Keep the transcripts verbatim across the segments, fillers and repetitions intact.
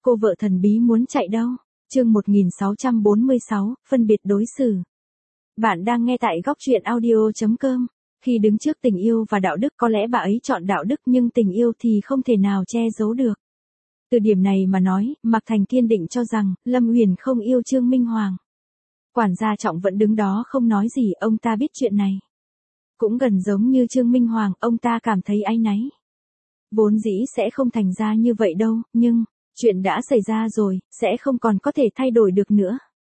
cô vợ thần bí muốn chạy đâu? Chương một nghìn sáu trăm bốn mươi sáu, phân biệt đối xử. Bạn đang nghe tại góc truyện audio chấm com. Khi đứng trước tình yêu và đạo đức, có lẽ bà ấy chọn đạo đức, nhưng tình yêu thì không thể nào che giấu được. Từ điểm này mà nói, Mạc Thành kiên định cho rằng Lâm Uyển không yêu Trương Minh Hoàng. Quản gia Trọng vẫn đứng đó không nói gì, ông ta biết chuyện này. Cũng gần giống như Trương Minh Hoàng, ông ta cảm thấy áy náy. Vốn dĩ sẽ không thành ra như vậy đâu, nhưng chuyện đã xảy ra rồi, sẽ không còn có thể thay đổi được nữa.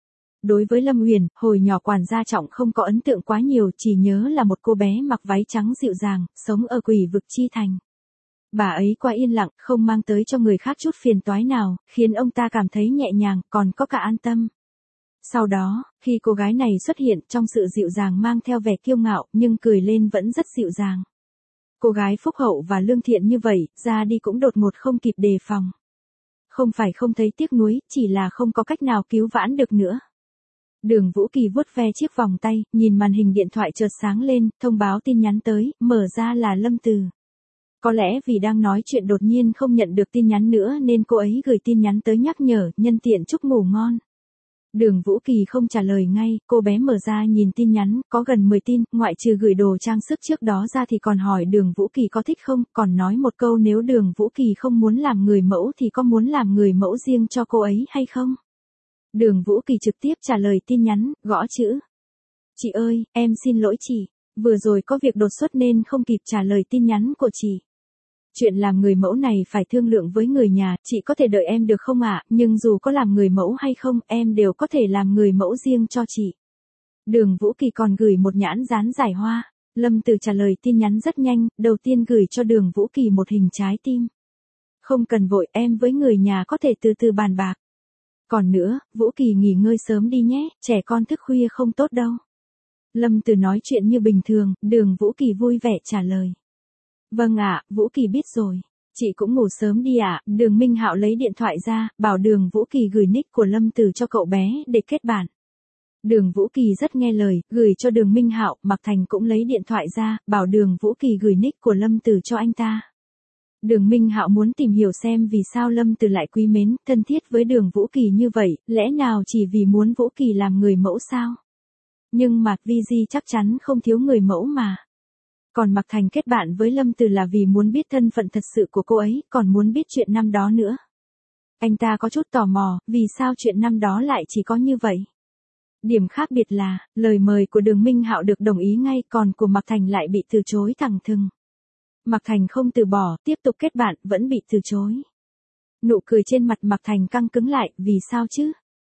Đối với Lâm Uyển, hồi nhỏ quản gia Trọng không có ấn tượng quá nhiều, chỉ nhớ là một cô bé mặc váy trắng dịu dàng, sống ở quỷ vực Chi Thành. Bà ấy quá yên lặng, không mang tới cho người khác chút phiền toái nào, khiến ông ta cảm thấy nhẹ nhàng, còn có cả an tâm. Sau đó, khi cô gái này xuất hiện, trong sự dịu dàng mang theo vẻ kiêu ngạo, nhưng cười lên vẫn rất dịu dàng. Cô gái phúc hậu và lương thiện như vậy, ra đi cũng đột ngột không kịp đề phòng. Không phải không thấy tiếc nuối, chỉ là không có cách nào cứu vãn được nữa. Đường Vũ Kỳ vuốt ve chiếc vòng tay, nhìn màn hình điện thoại chợt sáng lên, thông báo tin nhắn tới, mở ra là Lâm Từ. Có lẽ vì đang nói chuyện đột nhiên không nhận được tin nhắn nữa nên cô ấy gửi tin nhắn tới nhắc nhở, nhân tiện chúc ngủ ngon. Đường Vũ Kỳ không trả lời ngay, cô bé mở ra nhìn tin nhắn, có gần mười tin, ngoại trừ gửi đồ trang sức trước đó ra thì còn hỏi Đường Vũ Kỳ có thích không, còn nói một câu nếu Đường Vũ Kỳ không muốn làm người mẫu thì có muốn làm người mẫu riêng cho cô ấy hay không. Đường Vũ Kỳ trực tiếp trả lời tin nhắn, gõ chữ. Chị ơi, em xin lỗi chị, vừa rồi có việc đột xuất nên không kịp trả lời tin nhắn của chị. Chuyện làm người mẫu này phải thương lượng với người nhà, chị có thể đợi em được không ạ, nhưng dù có làm người mẫu hay không, em đều có thể làm người mẫu riêng cho chị. Đường Vũ Kỳ còn gửi một nhãn dán giải hoa. Lâm Từ trả lời tin nhắn rất nhanh, đầu tiên gửi cho Đường Vũ Kỳ một hình trái tim. Không cần vội, em với người nhà có thể từ từ bàn bạc. Còn nữa, Vũ Kỳ nghỉ ngơi sớm đi nhé, trẻ con thức khuya không tốt đâu. Lâm Từ nói chuyện như bình thường, Đường Vũ Kỳ vui vẻ trả lời. Vâng ạ, Vũ Kỳ biết rồi. Chị cũng ngủ sớm đi ạ. Đường Minh Hạo lấy điện thoại ra, bảo Đường Vũ Kỳ gửi nick của Lâm Từ cho cậu bé để kết bạn. Đường Vũ Kỳ rất nghe lời, gửi cho Đường Minh Hạo. Mạc Thành cũng lấy điện thoại ra, bảo Đường Vũ Kỳ gửi nick của Lâm Từ cho anh ta. Đường Minh Hạo muốn tìm hiểu xem vì sao Lâm Từ lại quý mến, thân thiết với Đường Vũ Kỳ như vậy, lẽ nào chỉ vì muốn Vũ Kỳ làm người mẫu sao? Nhưng Mạc Vi Di chắc chắn không thiếu người mẫu mà. Còn Mạc Thành kết bạn với Lâm Từ là vì muốn biết thân phận thật sự của cô ấy, còn muốn biết chuyện năm đó nữa. Anh ta có chút tò mò, vì sao chuyện năm đó lại chỉ có như vậy? Điểm khác biệt là, lời mời của Đường Minh Hạo được đồng ý ngay, còn của Mạc Thành lại bị từ chối thẳng thừng. Mạc Thành không từ bỏ, tiếp tục kết bạn, vẫn bị từ chối. Nụ cười trên mặt Mạc Thành căng cứng lại, vì sao chứ?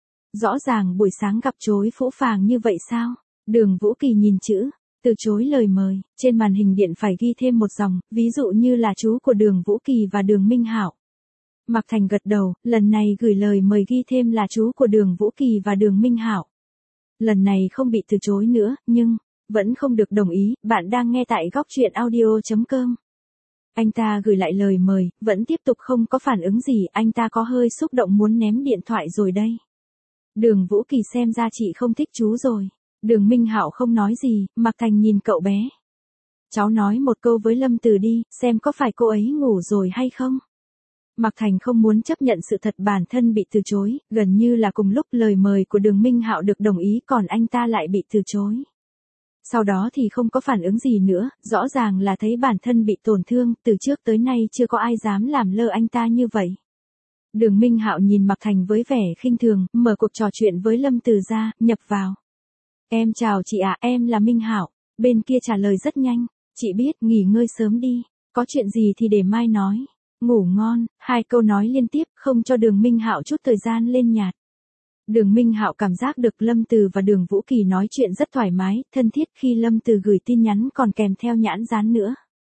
Rõ ràng buổi sáng gặp chối phũ phàng như vậy sao? Đường Vũ Kỳ nhìn chữ. Từ chối lời mời, trên màn hình điện phải ghi thêm một dòng, ví dụ như là chú của Đường Vũ Kỳ và Đường Minh Hạo. Mạc Thành gật đầu, lần này gửi lời mời ghi thêm là chú của Đường Vũ Kỳ và Đường Minh Hạo. Lần này không bị từ chối nữa, nhưng vẫn không được đồng ý. Bạn đang nghe tại góc truyện audio chấm com. Anh ta gửi lại lời mời, vẫn tiếp tục không có phản ứng gì, anh ta có hơi xúc động muốn ném điện thoại rồi đây. Đường Vũ Kỳ xem ra chị không thích chú rồi. Đường Minh Hạo không nói gì, Mạc Thành nhìn cậu bé. Cháu nói một câu với Lâm Từ đi, xem có phải cô ấy ngủ rồi hay không. Mạc Thành không muốn chấp nhận sự thật bản thân bị từ chối, gần như là cùng lúc lời mời của Đường Minh Hạo được đồng ý còn anh ta lại bị từ chối. Sau đó thì không có phản ứng gì nữa, rõ ràng là thấy bản thân bị tổn thương, từ trước tới nay chưa có ai dám làm lơ anh ta như vậy. Đường Minh Hạo nhìn Mạc Thành với vẻ khinh thường, mở cuộc trò chuyện với Lâm Từ ra, nhập vào. Em chào chị ạ, em là Minh Hạo. Bên kia trả lời rất nhanh. Chị biết, nghỉ ngơi sớm đi. Có chuyện gì thì để mai nói. Ngủ ngon, hai câu nói liên tiếp, không cho Đường Minh Hạo chút thời gian lên nhạt. Đường Minh Hạo cảm giác được Lâm Từ và Đường Vũ Kỳ nói chuyện rất thoải mái, thân thiết khi Lâm Từ gửi tin nhắn còn kèm theo nhãn dán nữa.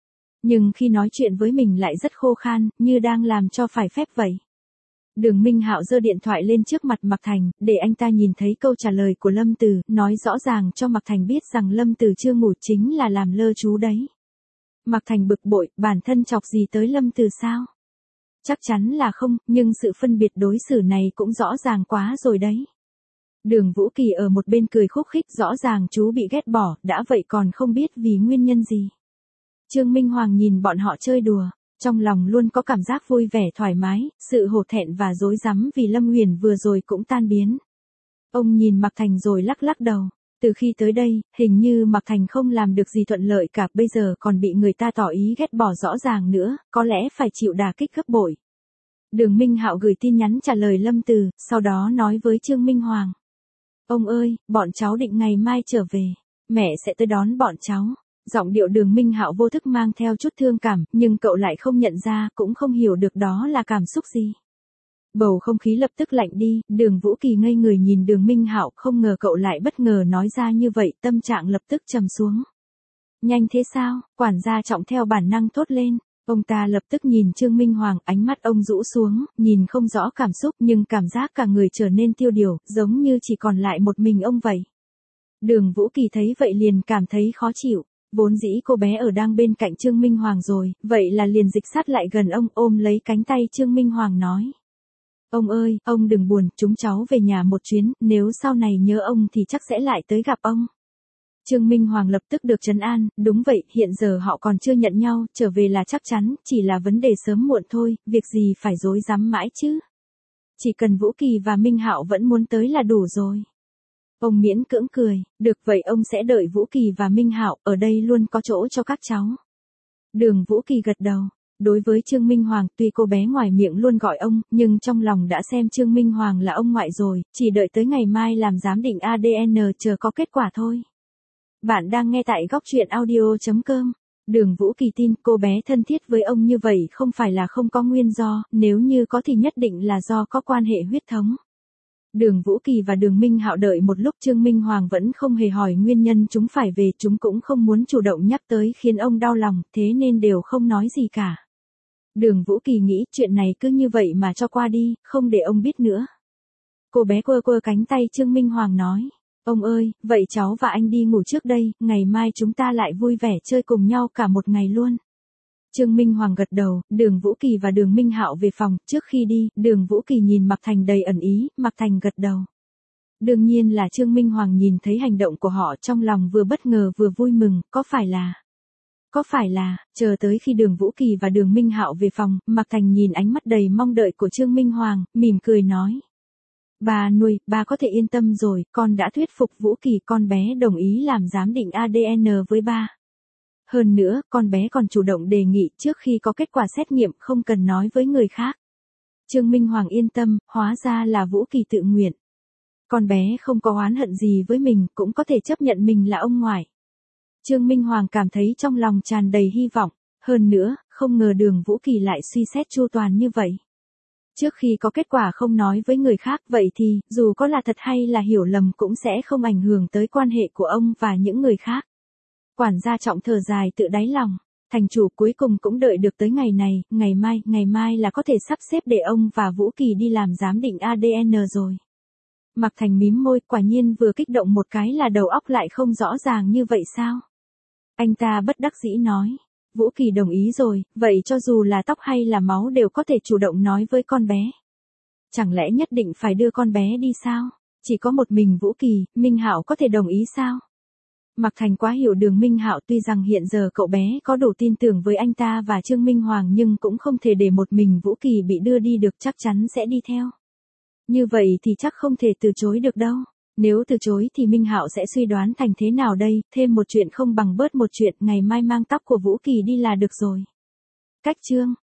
Nhưng khi nói chuyện với mình lại rất khô khan, như đang làm cho phải phép vậy. Đường Minh Hạo giơ điện thoại lên trước mặt Mạc Thành, để anh ta nhìn thấy câu trả lời của Lâm Từ, nói rõ ràng cho Mạc Thành biết rằng Lâm Từ chưa ngủ chính là làm lơ chú đấy. Mạc Thành bực bội, bản thân chọc gì tới Lâm Từ sao? Chắc chắn là không, nhưng sự phân biệt đối xử này cũng rõ ràng quá rồi đấy. Đường Vũ Kỳ ở một bên cười khúc khích, rõ ràng chú bị ghét bỏ, đã vậy còn không biết vì nguyên nhân gì. Trương Minh Hoàng nhìn bọn họ chơi đùa. Trong lòng luôn có cảm giác vui vẻ thoải mái, sự hổ thẹn và rối rắm vì Lâm Uyển vừa rồi cũng tan biến. Ông nhìn Mạc Thành rồi lắc lắc đầu. Từ khi tới đây, hình như Mạc Thành không làm được gì thuận lợi cả, bây giờ còn bị người ta tỏ ý ghét bỏ rõ ràng nữa, có lẽ phải chịu đả kích gấp bội. Đường Minh Hạo gửi tin nhắn trả lời Lâm Từ, sau đó nói với Trương Minh Hoàng. Ông ơi, bọn cháu định ngày mai trở về, mẹ sẽ tới đón bọn cháu. Giọng điệu Đường Minh Hạo vô thức mang theo chút thương cảm, nhưng cậu lại không nhận ra, cũng không hiểu được đó là cảm xúc gì. Bầu không khí lập tức lạnh đi, Đường Vũ Kỳ ngây người nhìn Đường Minh Hạo, không ngờ cậu lại bất ngờ nói ra như vậy, tâm trạng lập tức trầm xuống. Nhanh thế sao? Quản gia Trọng theo bản năng thốt lên. Ông ta lập tức nhìn Trương Minh Hoàng, ánh mắt ông rũ xuống, nhìn không rõ cảm xúc nhưng cảm giác cả người trở nên tiêu điều, giống như chỉ còn lại một mình ông vậy. Đường Vũ Kỳ thấy vậy liền cảm thấy khó chịu. Vốn dĩ cô bé ở đang bên cạnh Trương Minh Hoàng rồi, vậy là liền dịch sát lại gần ông, ôm lấy cánh tay Trương Minh Hoàng nói. Ông ơi, ông đừng buồn, chúng cháu về nhà một chuyến, nếu sau này nhớ ông thì chắc sẽ lại tới gặp ông. Trương Minh Hoàng lập tức được trấn an, đúng vậy, hiện giờ họ còn chưa nhận nhau, trở về là chắc chắn, chỉ là vấn đề sớm muộn thôi, việc gì phải rối rắm mãi chứ. Chỉ cần Vũ Kỳ và Minh Hạo vẫn muốn tới là đủ rồi. Ông miễn cưỡng cười, được vậy ông sẽ đợi Vũ Kỳ và Minh Hạo, ở đây luôn có chỗ cho các cháu. Đường Vũ Kỳ gật đầu. Đối với Trương Minh Hoàng, tuy cô bé ngoài miệng luôn gọi ông, nhưng trong lòng đã xem Trương Minh Hoàng là ông ngoại rồi, chỉ đợi tới ngày mai làm giám định a đê en chờ có kết quả thôi. Bạn đang nghe tại góc truyện audio chấm com. Đường Vũ Kỳ tin cô bé thân thiết với ông như vậy không phải là không có nguyên do, nếu như có thì nhất định là do có quan hệ huyết thống. Đường Vũ Kỳ và Đường Minh Hạo đợi một lúc Trương Minh Hoàng vẫn không hề hỏi nguyên nhân chúng phải về, chúng cũng không muốn chủ động nhắc tới khiến ông đau lòng, thế nên đều không nói gì cả. Đường Vũ Kỳ nghĩ chuyện này cứ như vậy mà cho qua đi, không để ông biết nữa. Cô bé quơ quơ cánh tay Trương Minh Hoàng nói. Ông ơi, vậy cháu và anh đi ngủ trước đây, ngày mai chúng ta lại vui vẻ chơi cùng nhau cả một ngày luôn. Trương Minh Hoàng gật đầu, Đường Vũ Kỳ và Đường Minh Hạo về phòng, trước khi đi, Đường Vũ Kỳ nhìn Mạc Thành đầy ẩn ý, Mạc Thành gật đầu. Đương nhiên là Trương Minh Hoàng nhìn thấy hành động của họ trong lòng vừa bất ngờ vừa vui mừng, có phải là... Có phải là, chờ tới khi Đường Vũ Kỳ và Đường Minh Hạo về phòng, Mạc Thành nhìn ánh mắt đầy mong đợi của Trương Minh Hoàng, mỉm cười nói. Bà nuôi, bà có thể yên tâm rồi, con đã thuyết phục Vũ Kỳ, con bé đồng ý làm giám định a đê en với ba. Hơn nữa, con bé còn chủ động đề nghị trước khi có kết quả xét nghiệm không cần nói với người khác. Trương Minh Hoàng yên tâm, hóa ra là Vũ Kỳ tự nguyện. Con bé không có oán hận gì với mình, cũng có thể chấp nhận mình là ông ngoại. Trương Minh Hoàng cảm thấy trong lòng tràn đầy hy vọng, hơn nữa, không ngờ Đường Vũ Kỳ lại suy xét chu toàn như vậy. Trước khi có kết quả không nói với người khác, vậy thì, dù có là thật hay là hiểu lầm cũng sẽ không ảnh hưởng tới quan hệ của ông và những người khác. Quản gia Trọng thở dài tự đáy lòng, thành chủ cuối cùng cũng đợi được tới ngày này, ngày mai, ngày mai là có thể sắp xếp để ông và Vũ Kỳ đi làm giám định a đê en rồi. Mạc Thành mím môi, quả nhiên vừa kích động một cái là đầu óc lại không rõ ràng như vậy sao? Anh ta bất đắc dĩ nói. Vũ Kỳ đồng ý rồi, vậy cho dù là tóc hay là máu đều có thể chủ động nói với con bé. Chẳng lẽ nhất định phải đưa con bé đi sao? Chỉ có một mình Vũ Kỳ, Minh Hạo có thể đồng ý sao? Mạc Thành quá hiểu Đường Minh Hạo, tuy rằng hiện giờ cậu bé có đủ tin tưởng với anh ta và Trương Minh Hoàng nhưng cũng không thể để một mình Vũ Kỳ bị đưa đi được, chắc chắn sẽ đi theo. Như vậy thì chắc không thể từ chối được đâu. Nếu từ chối thì Minh Hạo sẽ suy đoán thành thế nào đây, thêm một chuyện không bằng bớt một chuyện, ngày mai mang tóc của Vũ Kỳ đi là được rồi. Cách chương